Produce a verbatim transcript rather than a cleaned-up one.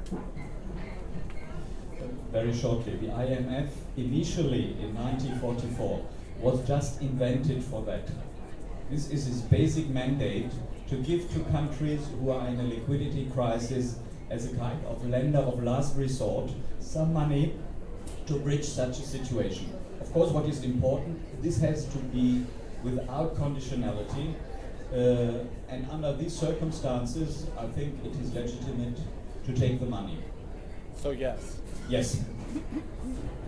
Very shortly, the I M F initially in nineteen forty-four was just invented for that. This is its basic mandate to give to countries who are in a liquidity crisis as a kind of lender of last resort some money to bridge such a situation. Of course, what is important, this has to be without conditionality, uh, and under these circumstances, I think it is legitimate to take the money. So yes. Yes.